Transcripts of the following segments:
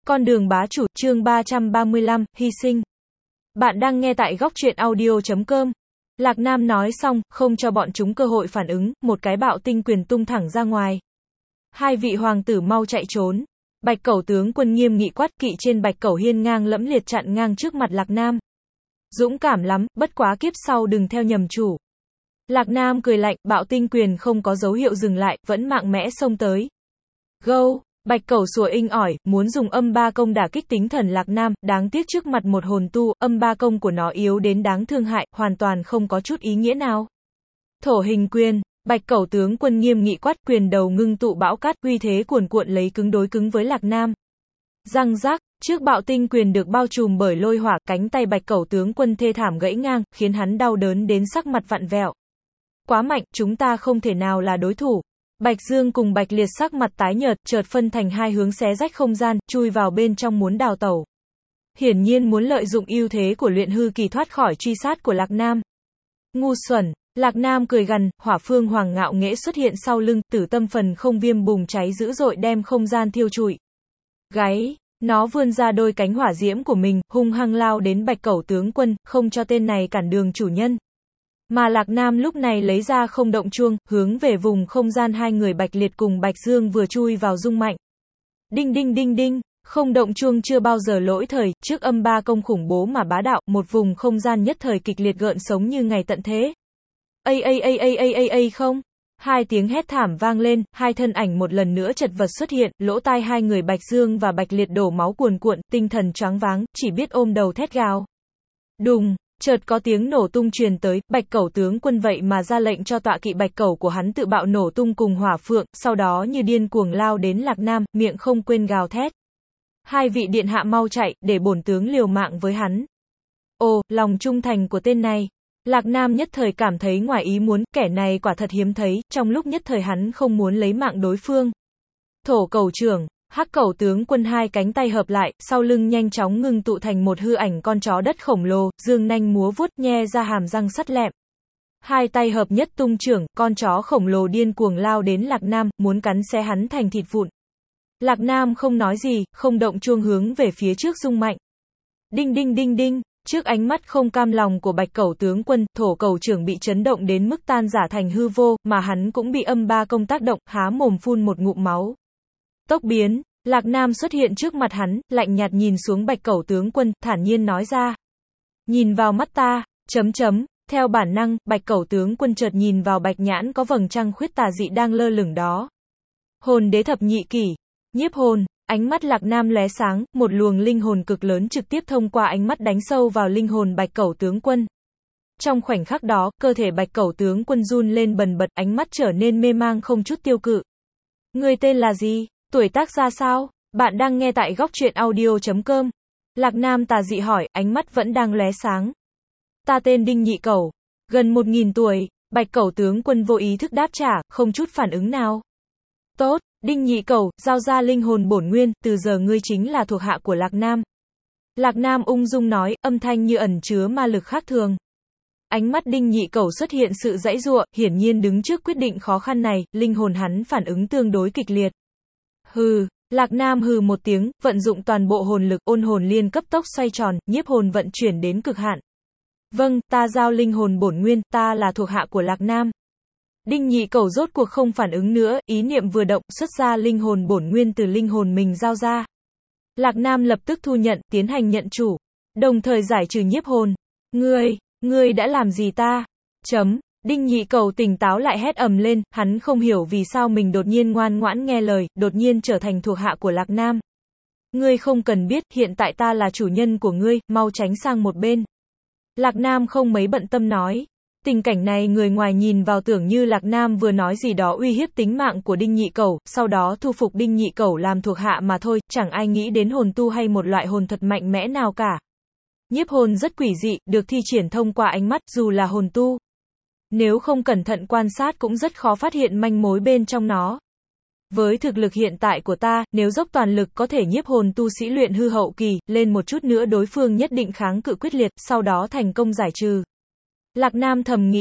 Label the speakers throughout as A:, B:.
A: Con đường bá chủ, chương 335, hy sinh. Bạn đang nghe tại góc truyện audio.com. Lạc Nam nói xong, không cho bọn chúng cơ hội phản ứng, một cái bạo tinh quyền tung thẳng ra ngoài. Hai vị hoàng tử mau chạy trốn. Bạch Cẩu tướng quân nghiêm nghị quát, kỵ trên Bạch Cẩu hiên ngang lẫm liệt chặn ngang trước mặt Lạc Nam. Dũng cảm lắm, bất quá kiếp sau đừng theo nhầm chủ. Lạc Nam cười lạnh, bạo tinh quyền không có dấu hiệu dừng lại, vẫn mạnh mẽ xông tới. Go! Bạch Cẩu sủa inh ỏi, muốn dùng âm ba công đả kích tính thần Lạc Nam, đáng tiếc trước mặt một hồn tu, âm ba công của nó yếu đến đáng thương hại, hoàn toàn không có chút ý nghĩa nào. Thổ hình quyền, Bạch Cẩu tướng quân nghiêm nghị quát, quyền đầu ngưng tụ bão cát, uy thế cuồn cuộn lấy cứng đối cứng với Lạc Nam. Răng rác, trước bạo tinh quyền được bao trùm bởi lôi hỏa, cánh tay Bạch Cẩu tướng quân thê thảm gãy ngang, khiến hắn đau đớn đến sắc mặt vặn vẹo. Quá mạnh, chúng ta không thể nào là đối thủ. Bạch Dương cùng Bạch Liệt sắc mặt tái nhợt, chợt phân thành hai hướng xé rách không gian, chui vào bên trong muốn đào tẩu. Hiển nhiên muốn lợi dụng ưu thế của luyện hư kỳ thoát khỏi truy sát của Lạc Nam. Ngu xuẩn, Lạc Nam cười gằn, hỏa phương hoàng ngạo nghễ xuất hiện sau lưng, tử tâm phần không viêm bùng cháy dữ dội đem không gian thiêu trụi. Gáy, nó vươn ra đôi cánh hỏa diễm của mình, hung hăng lao đến Bạch Cẩu tướng quân, không cho tên này cản đường chủ nhân. Mà Lạc Nam lúc này lấy ra không động chuông, hướng về vùng không gian hai người Bạch Liệt cùng Bạch Dương vừa chui vào rung mạnh. Đinh đinh đinh đinh, không động chuông chưa bao giờ lỗi thời, trước âm ba công khủng bố mà bá đạo, một vùng không gian nhất thời kịch liệt gợn sống như ngày tận thế. Không. Hai tiếng hét thảm vang lên, hai thân ảnh một lần nữa chật vật xuất hiện, lỗ tai hai người Bạch Dương và Bạch Liệt đổ máu cuồn cuộn, tinh thần choáng váng, chỉ biết ôm đầu thét gào. Đùng. Chợt có tiếng nổ tung truyền tới, Bạch Cẩu tướng quân vậy mà ra lệnh cho tọa kỵ Bạch Cẩu của hắn tự bạo nổ tung cùng hỏa phượng, sau đó như điên cuồng lao đến Lạc Nam, miệng không quên gào thét. Hai vị điện hạ mau chạy, để bổn tướng liều mạng với hắn. Ồ, lòng trung thành của tên này. Lạc Nam nhất thời cảm thấy ngoài ý muốn, kẻ này quả thật hiếm thấy, trong lúc nhất thời hắn không muốn lấy mạng đối phương. Thổ Cẩu trưởng. Hắc Cẩu tướng quân hai cánh tay hợp lại, sau lưng nhanh chóng ngưng tụ thành một hư ảnh con chó đất khổng lồ, dương nanh múa vuốt, nhe ra hàm răng sắt lẹm. Hai tay hợp nhất tung chưởng, con chó khổng lồ điên cuồng lao đến Lạc Nam, muốn cắn xé hắn thành thịt vụn. Lạc Nam không nói gì, không động chuông hướng về phía trước rung mạnh. Đinh đinh đinh đinh, trước ánh mắt không cam lòng của Bạch Cẩu tướng quân, Thổ Cẩu trưởng bị chấn động đến mức tan rã thành hư vô, mà hắn cũng bị âm ba công tác động, há mồm phun một ngụm máu. Tốc biến, Lạc Nam xuất hiện trước mặt hắn, lạnh nhạt nhìn xuống Bạch Cẩu tướng quân, thản nhiên nói ra. Nhìn vào mắt ta, theo bản năng, Bạch Cẩu tướng quân chợt nhìn vào bạch nhãn có vầng trăng khuyết tà dị đang lơ lửng đó. Hồn đế thập nhị kỷ, nhiếp hồn, ánh mắt Lạc Nam lóe sáng, một luồng linh hồn cực lớn trực tiếp thông qua ánh mắt đánh sâu vào linh hồn Bạch Cẩu tướng quân. Trong khoảnh khắc đó, cơ thể Bạch Cẩu tướng quân run lên bần bật, ánh mắt trở nên mê mang không chút tiêu cự. Người tên là gì? Tuổi tác ra sao? Bạn đang nghe tại góc truyện audio.com. Lạc Nam tà dị hỏi, ánh mắt vẫn đang lóe sáng. Ta tên Đinh Nhị Cẩu. Gần 1000 tuổi, Bạch Cẩu tướng quân vô ý thức đáp trả, không chút phản ứng nào. Tốt, Đinh Nhị Cẩu, giao ra linh hồn bổn nguyên, từ giờ ngươi chính là thuộc hạ của Lạc Nam. Lạc Nam ung dung nói, âm thanh như ẩn chứa ma lực khác thường. Ánh mắt Đinh Nhị Cẩu xuất hiện sự giãy giụa, hiển nhiên đứng trước quyết định khó khăn này, linh hồn hắn phản ứng tương đối kịch liệt. Hừ, Lạc Nam hừ một tiếng, vận dụng toàn bộ hồn lực, ôn hồn liên cấp tốc xoay tròn, nhiếp hồn vận chuyển đến cực hạn. Vâng, ta giao linh hồn bổn nguyên, ta là thuộc hạ của Lạc Nam. Đinh Nhị Cẩu rốt cuộc không phản ứng nữa, ý niệm vừa động, xuất ra linh hồn bổn nguyên từ linh hồn mình giao ra. Lạc Nam lập tức thu nhận, tiến hành nhận chủ, đồng thời giải trừ nhiếp hồn. Ngươi đã làm gì ta? Đinh Nhị Cẩu tỉnh táo lại hét ầm lên, hắn không hiểu vì sao mình đột nhiên ngoan ngoãn nghe lời, đột nhiên trở thành thuộc hạ của Lạc Nam. Ngươi không cần biết, hiện tại ta là chủ nhân của ngươi, mau tránh sang một bên. Lạc Nam không mấy bận tâm nói. Tình cảnh này người ngoài nhìn vào tưởng như Lạc Nam vừa nói gì đó uy hiếp tính mạng của Đinh Nhị Cẩu, sau đó thu phục Đinh Nhị Cẩu làm thuộc hạ mà thôi, chẳng ai nghĩ đến hồn tu hay một loại hồn thuật mạnh mẽ nào cả. Nhiếp hồn rất quỷ dị, được thi triển thông qua ánh mắt, dù là hồn tu. Nếu không cẩn thận quan sát cũng rất khó phát hiện manh mối bên trong nó. Với thực lực hiện tại của ta, nếu dốc toàn lực có thể nhiếp hồn tu sĩ luyện hư hậu kỳ, lên một chút nữa đối phương nhất định kháng cự quyết liệt, sau đó thành công giải trừ. Lạc Nam thầm nghĩ,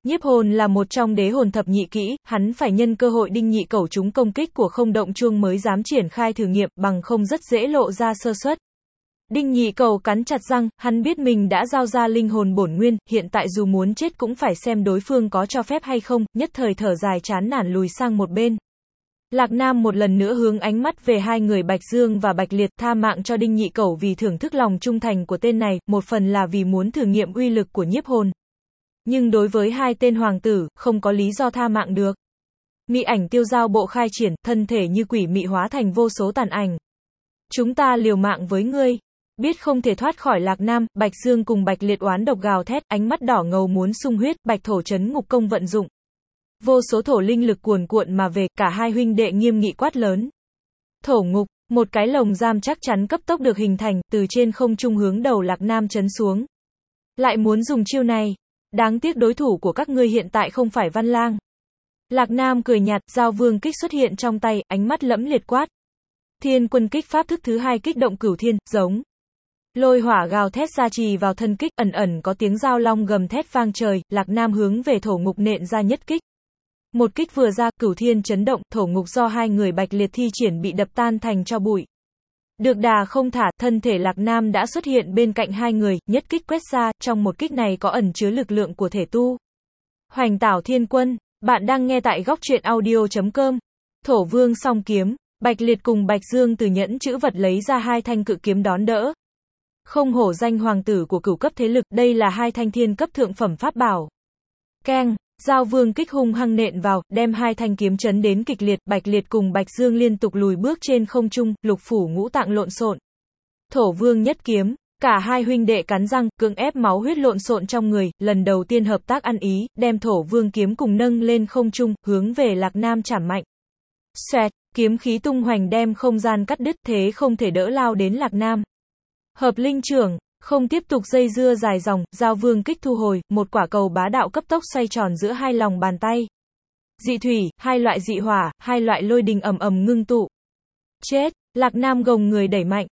A: Nhiếp hồn là một trong đế hồn thập nhị kỹ, hắn phải nhân cơ hội đinh nhị cẩu trúng công kích của không động chuông mới dám triển khai thử nghiệm, bằng không rất dễ lộ ra sơ suất. Đinh nhị cẩu cắn chặt răng, hắn biết mình đã giao ra linh hồn bổn nguyên, hiện tại dù muốn chết cũng phải xem đối phương có cho phép hay không, nhất thời thở dài chán nản lùi sang một bên. Lạc Nam một lần nữa hướng ánh mắt về hai người Bạch Dương và Bạch Liệt, tha mạng cho Đinh nhị cẩu vì thưởng thức lòng trung thành của tên này, một phần là vì muốn thử nghiệm uy lực của nhiếp hồn. Nhưng đối với hai tên hoàng tử, không có lý do tha mạng được. Mị ảnh tiêu giao bộ khai triển, thân thể như quỷ mị hóa thành vô số tàn ảnh. Chúng ta liều mạng với ngươi. Biết không thể thoát khỏi Lạc Nam, Bạch Dương cùng Bạch Liệt oán độc gào thét, ánh mắt đỏ ngầu muốn sung huyết, Bạch thổ trấn ngục công vận dụng. Vô số thổ linh lực cuồn cuộn mà về, cả hai huynh đệ nghiêm nghị quát lớn. Thổ ngục, một cái lồng giam chắc chắn cấp tốc được hình thành, từ trên không trung hướng đầu Lạc Nam trấn xuống. Lại muốn dùng chiêu này. Đáng tiếc đối thủ của các ngươi hiện tại không phải Văn Lang. Lạc Nam cười nhạt, giao vương kích xuất hiện trong tay, ánh mắt lẫm liệt quát. Thiên quân kích pháp thức thứ hai kích động cửu thiên, giống. Lôi hỏa gào thét ra trì vào thân kích, ẩn ẩn có tiếng giao long gầm thét vang trời, Lạc Nam hướng về thổ ngục nện ra nhất kích. Một kích vừa ra, cửu thiên chấn động, thổ ngục do hai người Bạch Liệt thi triển bị đập tan thành tro bụi. Được đà không thả, thân thể Lạc Nam đã xuất hiện bên cạnh hai người, nhất kích quét ra, trong một kích này có ẩn chứa lực lượng của thể tu. Hoành Tảo Thiên Quân, bạn đang nghe tại góc truyện audio.com. Thổ Vương song kiếm, Bạch Liệt cùng Bạch Dương từ nhẫn chữ vật lấy ra hai thanh cự kiếm đón đỡ. Không hổ danh hoàng tử của cửu cấp thế lực, đây là hai thanh thiên cấp thượng phẩm pháp bảo. Keng, giao vương kích hung hăng nện vào, đem hai thanh kiếm chấn đến kịch liệt, Bạch Liệt cùng Bạch Dương liên tục lùi bước trên không trung, lục phủ ngũ tạng lộn xộn. Thổ Vương nhất kiếm, cả hai huynh đệ cắn răng, cưỡng ép máu huyết lộn xộn trong người, lần đầu tiên hợp tác ăn ý, đem Thổ Vương kiếm cùng nâng lên không trung, hướng về Lạc Nam chảm mạnh. Xoẹt, kiếm khí tung hoành đem không gian cắt đứt, thế không thể đỡ lao đến Lạc Nam. Hợp linh trưởng, không tiếp tục dây dưa dài dòng, giao vương kích thu hồi, một quả cầu bá đạo cấp tốc xoay tròn giữa hai lòng bàn tay. Dị thủy, hai loại dị hỏa, hai loại lôi đình ầm ầm ngưng tụ. Chết, Lạc Nam gồng người đẩy mạnh,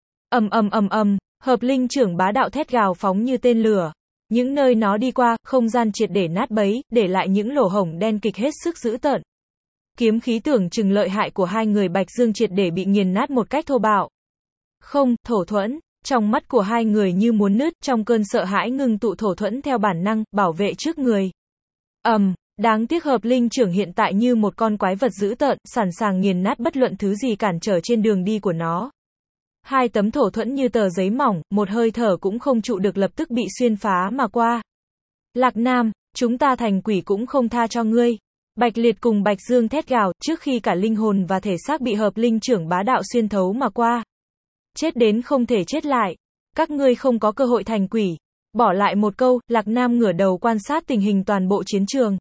A: ầm, hợp linh trưởng bá đạo thét gào phóng như tên lửa. Những nơi nó đi qua, không gian triệt để nát bấy, để lại những lỗ hổng đen kịch hết sức dữ tợn. Kiếm khí tưởng chừng lợi hại của hai người Bạch Dương triệt để bị nghiền nát một cách thô bạo. Không, thổ thuẫn. Trong mắt của hai người như muốn nứt, trong cơn sợ hãi ngưng tụ thổ thuẫn theo bản năng, bảo vệ trước người. Đáng tiếc hợp linh trưởng hiện tại như một con quái vật dữ tợn, sẵn sàng nghiền nát bất luận thứ gì cản trở trên đường đi của nó. Hai tấm thổ thuẫn như tờ giấy mỏng, một hơi thở cũng không trụ được lập tức bị xuyên phá mà qua. Lạc Nam, chúng ta thành quỷ cũng không tha cho ngươi. Bạch Liệt cùng Bạch Dương thét gào, trước khi cả linh hồn và thể xác bị hợp linh trưởng bá đạo xuyên thấu mà qua. Chết đến không thể chết lại. Các ngươi không có cơ hội thành quỷ. Bỏ lại một câu, Lạc Nam ngửa đầu quan sát tình hình toàn bộ chiến trường.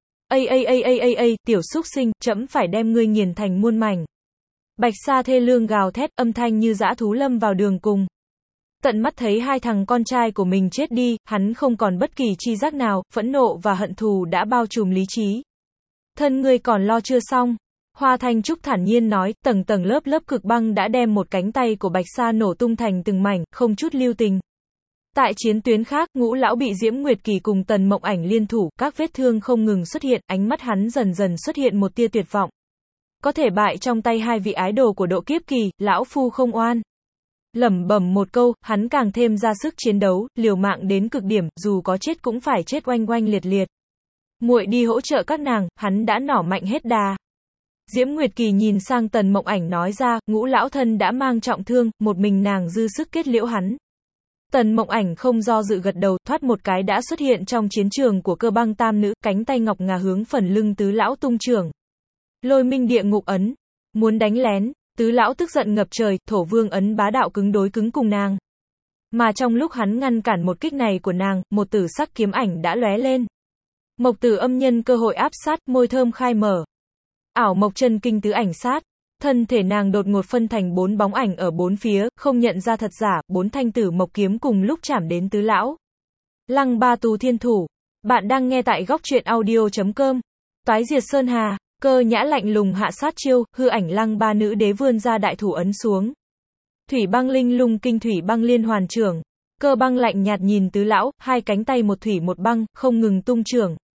A: Tiểu xúc sinh, trẫm phải đem ngươi nghiền thành muôn mảnh. Bạch Sa thê lương gào thét, âm thanh như dã thú lâm vào đường cùng. Tận mắt thấy hai thằng con trai của mình chết đi, hắn không còn bất kỳ chi giác nào, phẫn nộ và hận thù đã bao trùm lý trí. Thân ngươi còn lo chưa xong. Hoa Thanh Trúc thản nhiên nói, tầng tầng lớp lớp cực băng đã đem một cánh tay của Bạch Sa nổ tung thành từng mảnh, không chút lưu tình. Tại chiến tuyến khác, Ngũ lão bị Diễm Nguyệt Kỳ cùng Tần Mộng Ảnh liên thủ, các vết thương không ngừng xuất hiện, ánh mắt hắn dần dần xuất hiện một tia tuyệt vọng. Có thể bại trong tay hai vị ái đồ của Độ Kiếp Kỳ, lão phu không oan. Lẩm bẩm một câu, hắn càng thêm ra sức chiến đấu, liều mạng đến cực điểm, dù có chết cũng phải chết oanh oanh liệt liệt. Muội đi hỗ trợ các nàng, hắn đã nỏ mạnh hết đà. Diễm Nguyệt Kỳ nhìn sang Tần Mộng Ảnh nói ra, Ngũ lão thân đã mang trọng thương, một mình nàng dư sức kết liễu hắn. Tần Mộng Ảnh không do dự gật đầu, thoát một cái đã xuất hiện trong chiến trường của Cơ Băng tam nữ, cánh tay ngọc ngà hướng phần lưng tứ lão tung trưởng. Lôi minh địa ngục ấn, muốn đánh lén, tứ lão tức giận ngập trời, thổ vương ấn bá đạo cứng đối cứng cùng nàng. Mà trong lúc hắn ngăn cản một kích này của nàng, một tử sắc kiếm ảnh đã lóe lên. Mộc Tử Âm nhân cơ hội áp sát, môi thơm khai mở. Ảo Mộc Chân Kinh tứ ảnh sát, thân thể nàng đột ngột phân thành 4 bóng ảnh ở bốn phía, không nhận ra thật giả, 4 thanh tử mộc kiếm cùng lúc chạm đến tứ lão. Lăng Ba Tù Thiên Thủ, bạn đang nghe tại góc truyện audio.com. Toái Diệt Sơn Hà, Cơ Nhã lạnh lùng hạ sát chiêu, hư ảnh Lăng Ba nữ đế vươn ra đại thủ ấn xuống. Thủy Băng Linh Lung Kinh Thủy Băng Liên Hoàn trưởng, Cơ Băng lạnh nhạt nhìn tứ lão, hai cánh tay một thủy một băng, không ngừng tung trưởng.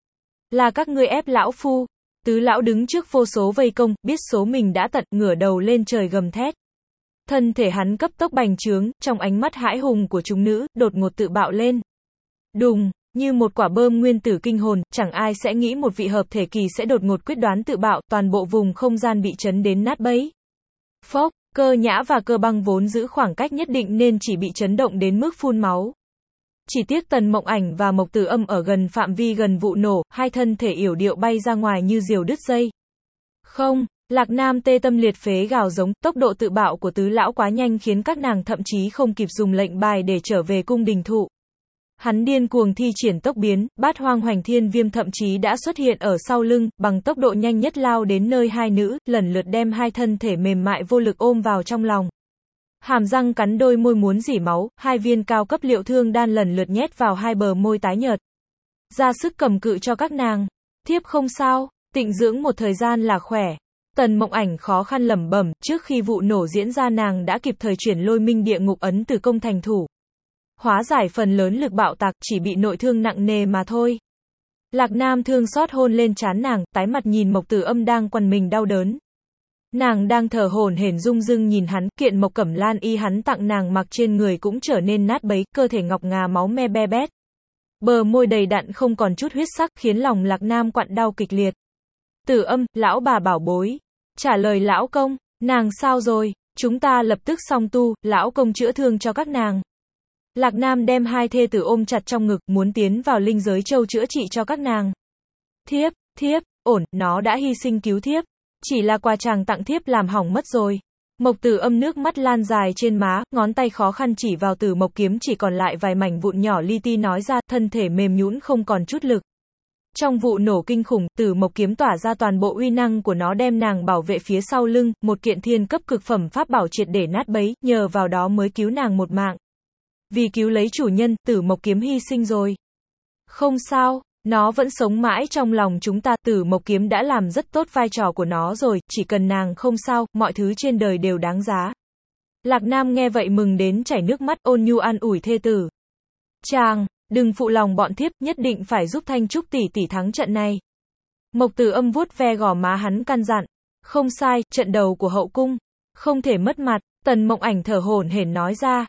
A: Là các ngươi ép lão phu. Tứ lão đứng trước vô số vây công, biết số mình đã tận, ngửa đầu lên trời gầm thét. Thân thể hắn cấp tốc bành trướng, trong ánh mắt hãi hùng của chúng nữ, đột ngột tự bạo lên. Đùng, như một quả bơm nguyên tử kinh hồn, chẳng ai sẽ nghĩ một vị hợp thể kỳ sẽ đột ngột quyết đoán tự bạo, toàn bộ vùng không gian bị chấn đến nát bấy. Phốc, Cơ Nhã và Cơ Băng vốn giữ khoảng cách nhất định nên chỉ bị chấn động đến mức phun máu. Chỉ tiếc Tần Mộng Ảnh và Mộc Tử Âm ở gần phạm vi gần vụ nổ, hai thân thể yểu điệu bay ra ngoài như diều đứt dây. Không, Lạc Nam tê tâm liệt phế gào giống, tốc độ tự bạo của tứ lão quá nhanh khiến các nàng thậm chí không kịp dùng lệnh bài để trở về cung đình thụ. Hắn điên cuồng thi triển tốc biến, Bát Hoang Hoành Thiên Viêm thậm chí đã xuất hiện ở sau lưng, bằng tốc độ nhanh nhất lao đến nơi hai nữ, lần lượt đem hai thân thể mềm mại vô lực ôm vào trong lòng. Hàm răng cắn đôi môi muốn rỉ máu, hai viên cao cấp liệu thương đan lần lượt nhét vào hai bờ môi tái nhợt. Ra sức cầm cự cho các nàng. Thiếp không sao, tịnh dưỡng một thời gian là khỏe. Tần Mộng Ảnh khó khăn lẩm bẩm, trước khi vụ nổ diễn ra nàng đã kịp thời chuyển Lôi Minh Địa Ngục ấn từ công thành thủ. Hóa giải phần lớn lực bạo tạc, chỉ bị nội thương nặng nề mà thôi. Lạc Nam thương xót hôn lên trán nàng, tái mặt nhìn Mộc Tử Âm đang quằn mình đau đớn. Nàng đang thở hổn hển rung rưng nhìn hắn, kiện Mộc Cẩm Lan y hắn tặng nàng mặc trên người cũng trở nên nát bấy, cơ thể ngọc ngà máu me be bét. Bờ môi đầy đặn không còn chút huyết sắc khiến lòng Lạc Nam quặn đau kịch liệt. Tử Âm, lão bà bảo bối. Trả lời lão công, nàng sao rồi, chúng ta lập tức song tu, lão công chữa thương cho các nàng. Lạc Nam đem hai thê tử ôm chặt trong ngực, muốn tiến vào linh giới châu chữa trị cho các nàng. Thiếp, ổn, nó đã hy sinh cứu thiếp. Chỉ là quà chàng tặng thiếp làm hỏng mất rồi. Mộc Tử Âm nước mắt lan dài trên má, ngón tay khó khăn chỉ vào Tử Mộc kiếm chỉ còn lại vài mảnh vụn nhỏ li ti nói ra, thân thể mềm nhũn không còn chút lực. Trong vụ nổ kinh khủng, Tử Mộc kiếm tỏa ra toàn bộ uy năng của nó đem nàng bảo vệ phía sau lưng, một kiện thiên cấp cực phẩm pháp bảo triệt để nát bấy, nhờ vào đó mới cứu nàng một mạng. Vì cứu lấy chủ nhân, Tử Mộc kiếm hy sinh rồi. Không sao, nó vẫn sống mãi trong lòng chúng ta, Tử Mộc kiếm đã làm rất tốt vai trò của nó rồi, chỉ cần nàng không sao, mọi thứ trên đời đều đáng giá. Lạc Nam nghe vậy mừng đến chảy nước mắt, ôn nhu an ủi thê tử. Chàng, đừng phụ lòng bọn thiếp, nhất định phải giúp Thanh Trúc tỷ tỷ thắng trận này. Mộc Tử Âm vuốt ve gò má hắn căn dặn. Không sai, trận đầu của hậu cung. Không thể mất mặt, Tần Mộng Ảnh thở hổn hển nói ra.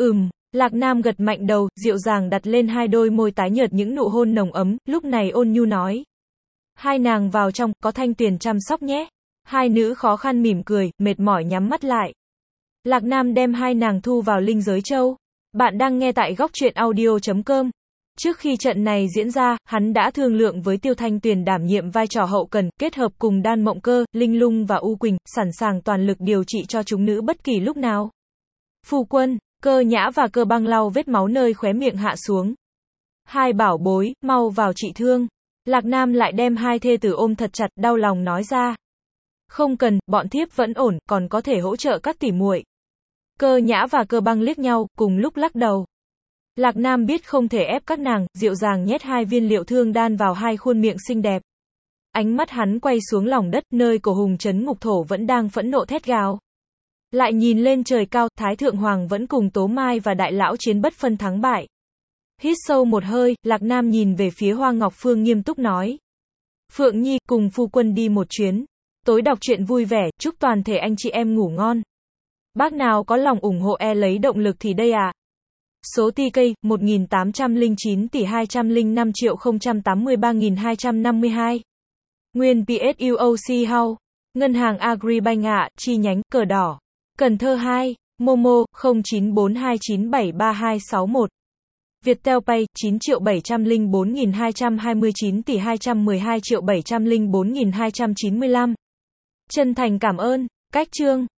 A: Lạc Nam gật mạnh đầu, dịu dàng đặt lên hai đôi môi tái nhợt những nụ hôn nồng ấm, lúc này ôn nhu nói. Hai nàng vào trong, có Thanh Tuyền chăm sóc nhé. Hai nữ khó khăn mỉm cười, mệt mỏi nhắm mắt lại. Lạc Nam đem hai nàng thu vào linh giới châu. Bạn đang nghe tại góc truyện audio.com. Trước khi trận này diễn ra, hắn đã thương lượng với Tiêu Thanh Tuyền đảm nhiệm vai trò hậu cần, kết hợp cùng Đan Mộng Cơ, Linh Lung và U Quỳnh, sẵn sàng toàn lực điều trị cho chúng nữ bất kỳ lúc nào. Phu quân, Cơ Nhã và Cơ Băng lau vết máu nơi khóe miệng hạ xuống. Hai bảo bối, mau vào trị thương. Lạc Nam lại đem hai thê tử ôm thật chặt, đau lòng nói ra. Không cần, bọn thiếp vẫn ổn, còn có thể hỗ trợ các tỷ muội. Cơ Nhã và Cơ Băng liếc nhau, cùng lúc lắc đầu. Lạc Nam biết không thể ép các nàng, dịu dàng nhét hai viên liệu thương đan vào hai khuôn miệng xinh đẹp. Ánh mắt hắn quay xuống lòng đất, nơi cổ hùng trấn ngục thổ vẫn đang phẫn nộ thét gào. Lại nhìn lên trời cao, Thái Thượng Hoàng vẫn cùng Tố Mai và Đại Lão chiến bất phân thắng bại. Hít sâu một hơi, Lạc Nam nhìn về phía Hoa Ngọc Phương nghiêm túc nói. Phượng Nhi, cùng phu quân đi một chuyến. Tối đọc truyện vui vẻ, chúc toàn thể anh chị em ngủ ngon. Bác nào có lòng ủng hộ lấy động lực thì đây à. Số TK, 1809 tỷ 205 triệu 083.252. Nguyên PSUOC House. Ngân hàng Agribank ạ, chi nhánh, Cờ Đỏ. Cần Thơ 2. Momo, 0942973261. Viettel Pay, 9.704.229 tỷ 212.704.295. Chân thành cảm ơn. Cách chương.